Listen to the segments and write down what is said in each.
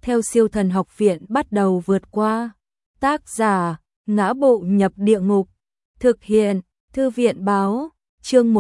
theo Siêu Thần Học Viện bắt đầu vượt qua. Tác giả: Ngã Bộ Nhập Địa Ngục. Thực hiện: Thư viện báo. Chương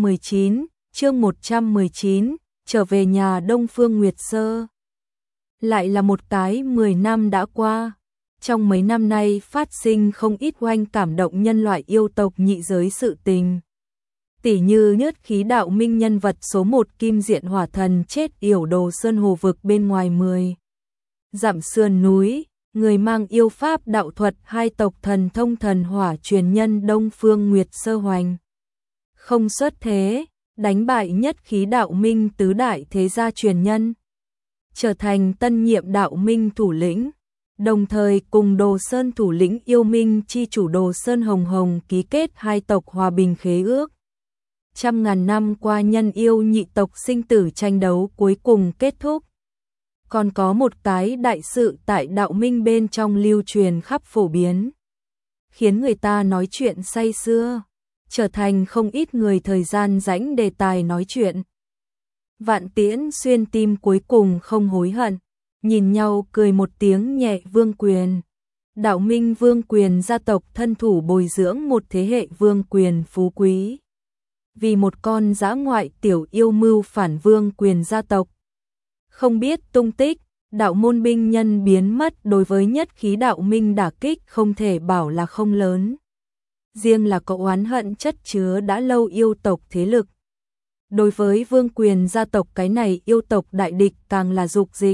119, trở về nhà Đông Phương Nguyệt Sơ. Lại là một cái 10 năm đã qua. Trong mấy năm nay phát sinh không ít oanh cảm động nhân loại yêu tộc nhị giới sự tình. Tỉ như Nhất Khí Đạo Minh nhân vật số 1 Kim Diện Hỏa Thần chết yểu Đồ Sơn Hồ vực bên ngoài 10 dặm sườn núi, người mang yêu pháp đạo thuật hai tộc thần thông thần hỏa truyền nhân Đông Phương Nguyệt Sơ hoành không xuất thế, đánh bại Nhất Khí Đạo Minh tứ đại thế gia truyền nhân, trở thành tân nhiệm đạo minh thủ lĩnh, đồng thời cùng Đồ Sơn thủ lĩnh yêu minh chi chủ Đồ Sơn Hồng Hồng ký kết hai tộc hòa bình khế ước. Trăm ngàn năm qua nhân yêu nhị tộc sinh tử tranh đấu cuối cùng kết thúc. Còn có một cái đại sự tại đạo minh bên trong lưu truyền khắp phổ biến, khiến người ta nói chuyện say sưa, trở thành không ít người thời gian rãnh đề tài nói chuyện. Vạn Tiễn Xuyên tim cuối cùng không hối hận, nhìn nhau cười một tiếng nhẹ. Vương quyền, đạo minh vương quyền gia tộc thân thủ bồi dưỡng một thế hệ vương quyền phú quý. Vì một con dã ngoại tiểu yêu mưu phản vương quyền gia tộc không biết tung tích, đạo môn binh nhân biến mất đối với Nhất Khí Đạo Minh đả kích không thể bảo là không lớn. Riêng là có oán hận chất chứa đã lâu yêu tộc thế lực. Đối với vương quyền gia tộc cái này yêu tộc đại địch càng là dục dịch.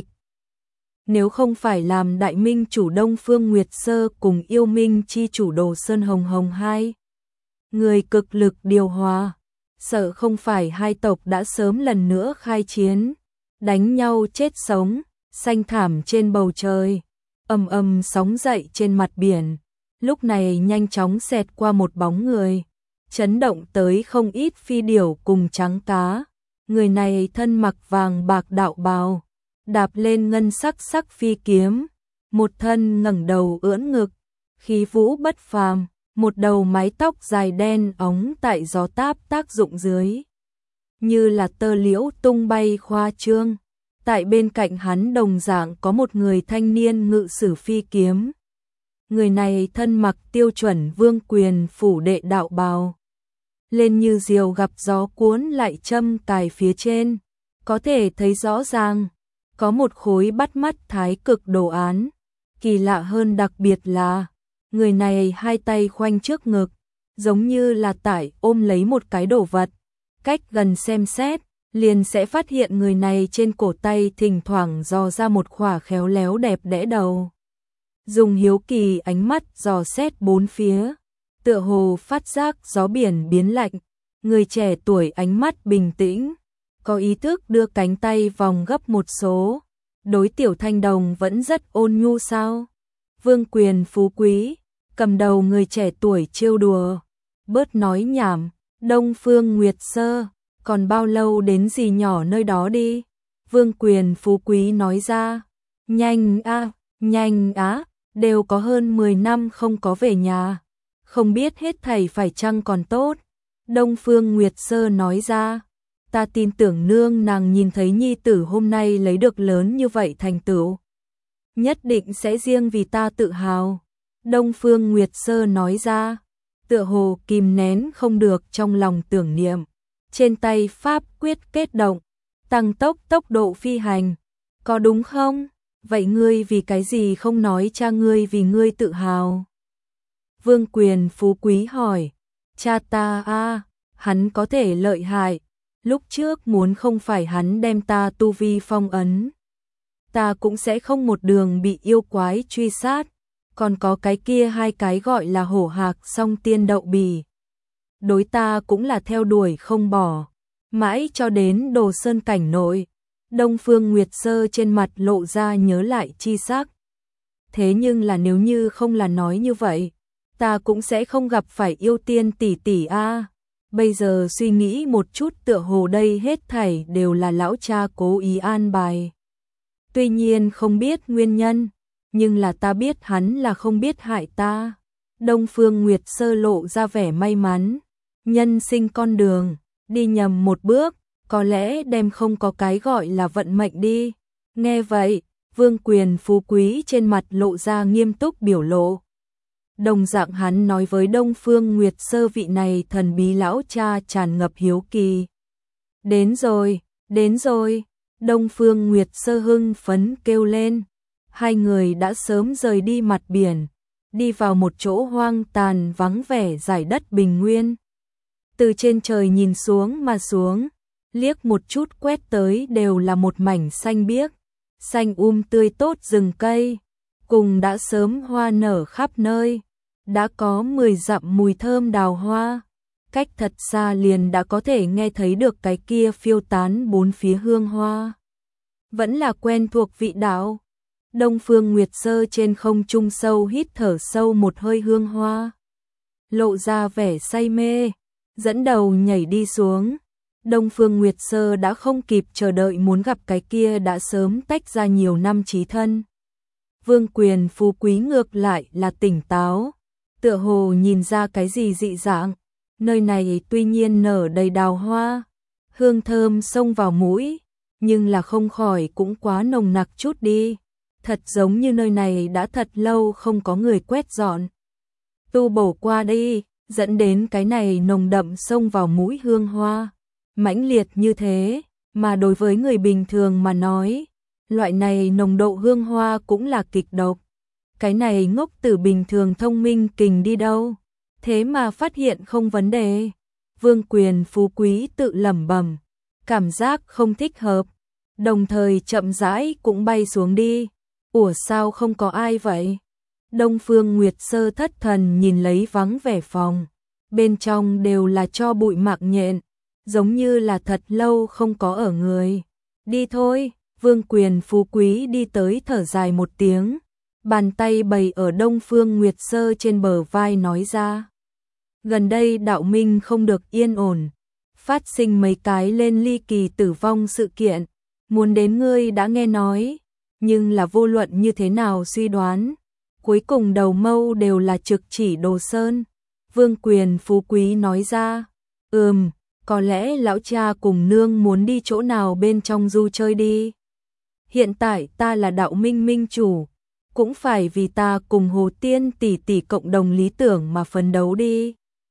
Nếu không phải làm đại minh chủ Đông Phương Nguyệt Sơ cùng yêu minh chi chủ Đồ Sơn Hồng Hồng hai người cực lực điều hòa, sợ không phải hai tộc đã sớm lần nữa khai chiến, đánh nhau chết sống, xanh thảm trên bầu trời, ầm ầm sóng dậy trên mặt biển. Lúc này nhanh chóng xẹt qua một bóng người, chấn động tới không ít phi điểu cùng trắng cá. Người này thân mặc vàng bạc đạo bào, đạp lên ngân sắc phi kiếm, một thân ngẩng đầu ưỡn ngực, khí vũ bất phàm, một đầu mái tóc dài đen óng tại gió táp tác dụng dưới, như là tơ liễu tung bay khoa trương. Tại bên cạnh hắn đồng dạng có một người thanh niên ngự sử phi kiếm. Người này thân mặc tiêu chuẩn vương quyền phủ đệ đạo bào, lên như diều gặp gió cuốn lại châm cài phía trên, có thể thấy rõ ràng, có một khối bắt mắt thái cực đồ án. Kỳ lạ hơn đặc biệt là, người này hai tay khoanh trước ngực, giống như là tại ôm lấy một cái đồ vật. Cách gần xem xét, liền sẽ phát hiện người này trên cổ tay thỉnh thoảng dò ra một khỏa khéo léo đẹp đẽ đầu. Dùng hiếu kỳ ánh mắt dò xét bốn phía, tựa hồ phát giác gió biển biến lạnh. Người trẻ tuổi ánh mắt bình tĩnh, có ý thức đưa cánh tay vòng gấp một số. Đối Tiểu Thanh Đồng vẫn rất ôn nhu sao? Vương quyền phú quý, cầm đầu người trẻ tuổi trêu đùa. Bớt nói nhảm, Đông Phương Nguyệt Sơ, còn bao lâu đến dì nhỏ nơi đó đi? Vương quyền phú quý nói ra. Nhanh á, đều có hơn 10 năm không có về nhà. Không biết hết thảy phải chăng còn tốt. Đông Phương Nguyệt Sơ nói ra. Ta tin tưởng nương nàng nhìn thấy nhi tử hôm nay lấy được lớn như vậy thành tựu, nhất định sẽ riêng vì ta tự hào. Đông Phương Nguyệt Sơ nói ra, tựa hồ kìm nén không được trong lòng tưởng niệm. Trên tay pháp quyết kết động, tăng tốc tốc độ phi hành. Có đúng không? Vậy ngươi vì cái gì không nói cha ngươi vì ngươi tự hào? Vương quyền phú quý hỏi. Cha ta a, hắn có thể lợi hại. Lúc trước muốn không phải hắn đem ta tu vi phong ấn, ta cũng sẽ không một đường bị yêu quái truy sát. Còn có cái kia hai cái gọi là hổ hạc song tiên đậu bì, đối ta cũng là theo đuổi không bỏ, mãi cho đến Đồ Sơn cảnh nội. Đông Phương Nguyệt Sơ trên mặt lộ ra nhớ lại chi sắc. Thế nhưng là nếu như không là nói như vậy, ta cũng sẽ không gặp phải yêu tiên tỷ tỷ a. Bây giờ suy nghĩ một chút tựa hồ đây hết thảy đều là lão cha cố ý an bài. Tuy nhiên không biết nguyên nhân, nhưng là ta biết hắn là không biết hại ta. Đông Phương Nguyệt Sơ lộ ra vẻ may mắn. Nhân sinh con đường, đi nhầm một bước, có lẽ đem không có cái gọi là vận mệnh đi. Nghe vậy, Vương Quyền Phú Quý trên mặt lộ ra nghiêm túc biểu lộ. Đồng dạng hắn nói với Đông Phương Nguyệt Sơ vị này thần bí lão cha tràn ngập hiếu kỳ. Đến rồi, đến rồi, Đông Phương Nguyệt Sơ hưng phấn kêu lên. Hai người đã sớm rời đi mặt biển, đi vào một chỗ hoang tàn vắng vẻ dải đất bình nguyên. Từ trên trời nhìn xuống mà xuống, liếc một chút quét tới đều là một mảnh xanh biếc, xanh tươi tốt rừng cây, cùng đã sớm hoa nở khắp nơi, đã có 10 dặm mùi thơm đào hoa, cách thật xa liền đã có thể nghe thấy được cái kia phiêu tán bốn phía hương hoa. Vẫn là quen thuộc vị đạo. Đông Phương Nguyệt Sơ trên không trung sâu hít thở sâu một hơi hương hoa, lộ ra vẻ say mê, dẫn đầu nhảy đi xuống. Đông Phương Nguyệt Sơ đã không kịp chờ đợi muốn gặp cái kia đã sớm tách ra nhiều năm chí thân. Vương Quyền Phú Quý ngược lại là tỉnh táo, tựa hồ nhìn ra cái gì dị dạng. Nơi này tuy nhiên nở đầy đào hoa, hương thơm xông vào mũi, nhưng là không khỏi cũng quá nồng nặc chút đi. Thật giống như nơi này đã thật lâu không có người quét dọn, tu bổ qua đi, dẫn đến cái này nồng đậm xông vào mũi hương hoa, mãnh liệt như thế, mà đối với người bình thường mà nói, loại này nồng độ hương hoa cũng là kịch độc. Cái này ngốc tử bình thường thông minh kình đi đâu, thế mà phát hiện không vấn đề. Vương Quyền Phú Quý tự lẩm bẩm, cảm giác không thích hợp, đồng thời chậm rãi cũng bay xuống đi. Ủa sao không có ai vậy? Đông Phương Nguyệt Sơ thất thần nhìn lấy vắng vẻ phòng, bên trong đều là tro bụi mạc nhện, giống như là thật lâu không có ở người. Đi thôi, Vương Quyền Phú Quý đi tới thở dài một tiếng, bàn tay bày ở Đông Phương Nguyệt Sơ trên bờ vai nói ra. Gần đây đạo minh không được yên ổn, phát sinh mấy cái lên ly kỳ tử vong sự kiện, muốn đến ngươi đã nghe nói. Nhưng là vô luận như thế nào suy đoán, cuối cùng đầu mâu đều là trực chỉ Đồ Sơn. Vương Quyền Phú Quý nói ra, có lẽ lão cha cùng nương muốn đi chỗ nào bên trong du chơi đi. Hiện tại ta là đạo minh minh chủ, cũng phải vì ta cùng Hồ Tiên tỷ tỷ cộng đồng lý tưởng mà phấn đấu đi.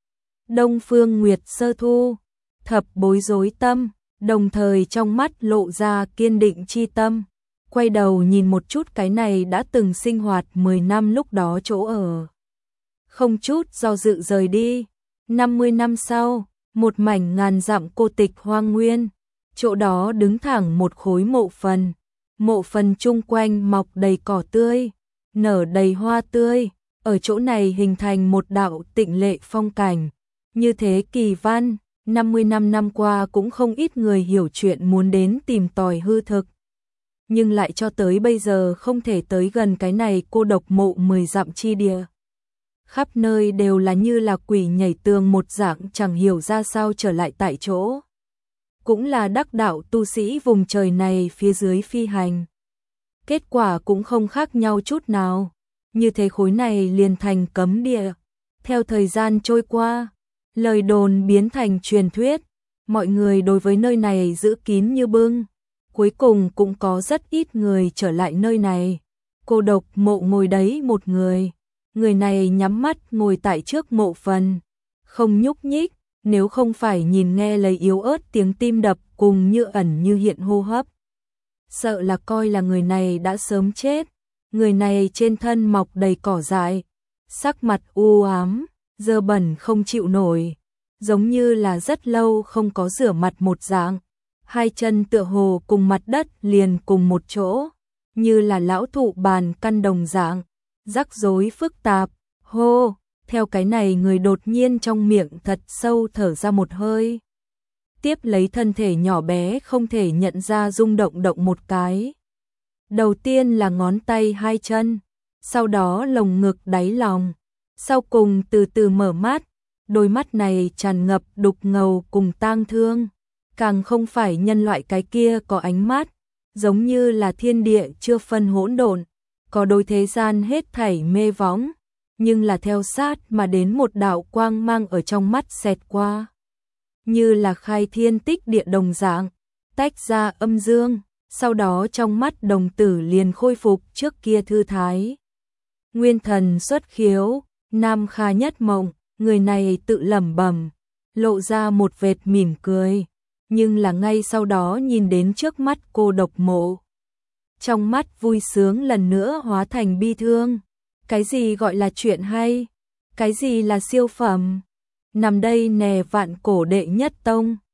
Đông Phương Nguyệt Sơ thu thập bối rối tâm, đồng thời trong mắt lộ ra kiên định chi tâm. Quay đầu nhìn một chút cái này đã từng sinh hoạt 10 năm lúc đó chỗ ở. Không chút do dự rời đi. 50 năm sau, một mảnh ngàn dặm cô tịch hoang nguyên. Chỗ đó đứng thẳng một khối mộ phần. Mộ phần chung quanh mọc đầy cỏ tươi, nở đầy hoa tươi. Ở chỗ này hình thành một đạo tịnh lệ phong cảnh. Như thế kỳ văn, 50 năm qua cũng không ít người hiểu chuyện muốn đến tìm tòi hư thực. Nhưng lại cho tới bây giờ không thể tới gần cái này cô độc mộ 10 dặm chi địa. Khắp nơi đều là như là quỷ nhảy tường một dạng, chẳng hiểu ra sao trở lại tại chỗ. Cũng là đắc đạo tu sĩ vùng trời này phía dưới phi hành. Kết quả cũng không khác nhau chút nào. Như thế khối này liền thành cấm địa. Theo thời gian trôi qua, lời đồn biến thành truyền thuyết. Mọi người đối với nơi này giữ kín như bưng. Cuối cùng cũng có rất ít người trở lại nơi này. Cô độc mộ ngồi đấy một người. Người này nhắm mắt ngồi tại trước mộ phần, không nhúc nhích, nếu không phải nhìn nghe lấy yếu ớt tiếng tim đập cùng như ẩn như hiện hô hấp. Sợ là coi là người này đã sớm chết. Người này trên thân mọc đầy cỏ dại, sắc mặt u ám, dơ bẩn không chịu nổi, giống như là rất lâu không có rửa mặt một dạng. Hai chân tựa hồ cùng mặt đất liền cùng một chỗ, như là lão thụ bàn căn đồng dạng, rắc rối phức tạp. Hô, theo cái này người đột nhiên trong miệng thật sâu thở ra một hơi. Tiếp lấy thân thể nhỏ bé không thể nhận ra rung động động một cái. Đầu tiên là ngón tay hai chân, sau đó lồng ngực đáy lòng, sau cùng từ từ mở mắt, đôi mắt này tràn ngập đục ngầu cùng tang thương. Càng không phải nhân loại cái kia có ánh mắt, giống như là thiên địa chưa phân hỗn độn, có đôi thế gian hết thảy mê võng, nhưng là theo sát mà đến một đạo quang mang ở trong mắt xẹt qua. Như là khai thiên tích địa đồng dạng, tách ra âm dương, sau đó trong mắt đồng tử liền khôi phục trước kia thư thái. Nguyên thần xuất khiếu, Nam Kha nhất mộng, người này tự lẩm bẩm, lộ ra một vệt mỉm cười, nhưng là ngay sau đó nhìn đến trước mắt Cô Độc Mộ. Trong mắt vui sướng lần nữa hóa thành bi thương. Cái gì gọi là chuyện hay? Cái gì là siêu phẩm? Nằm đây nè vạn cổ đệ nhất tông.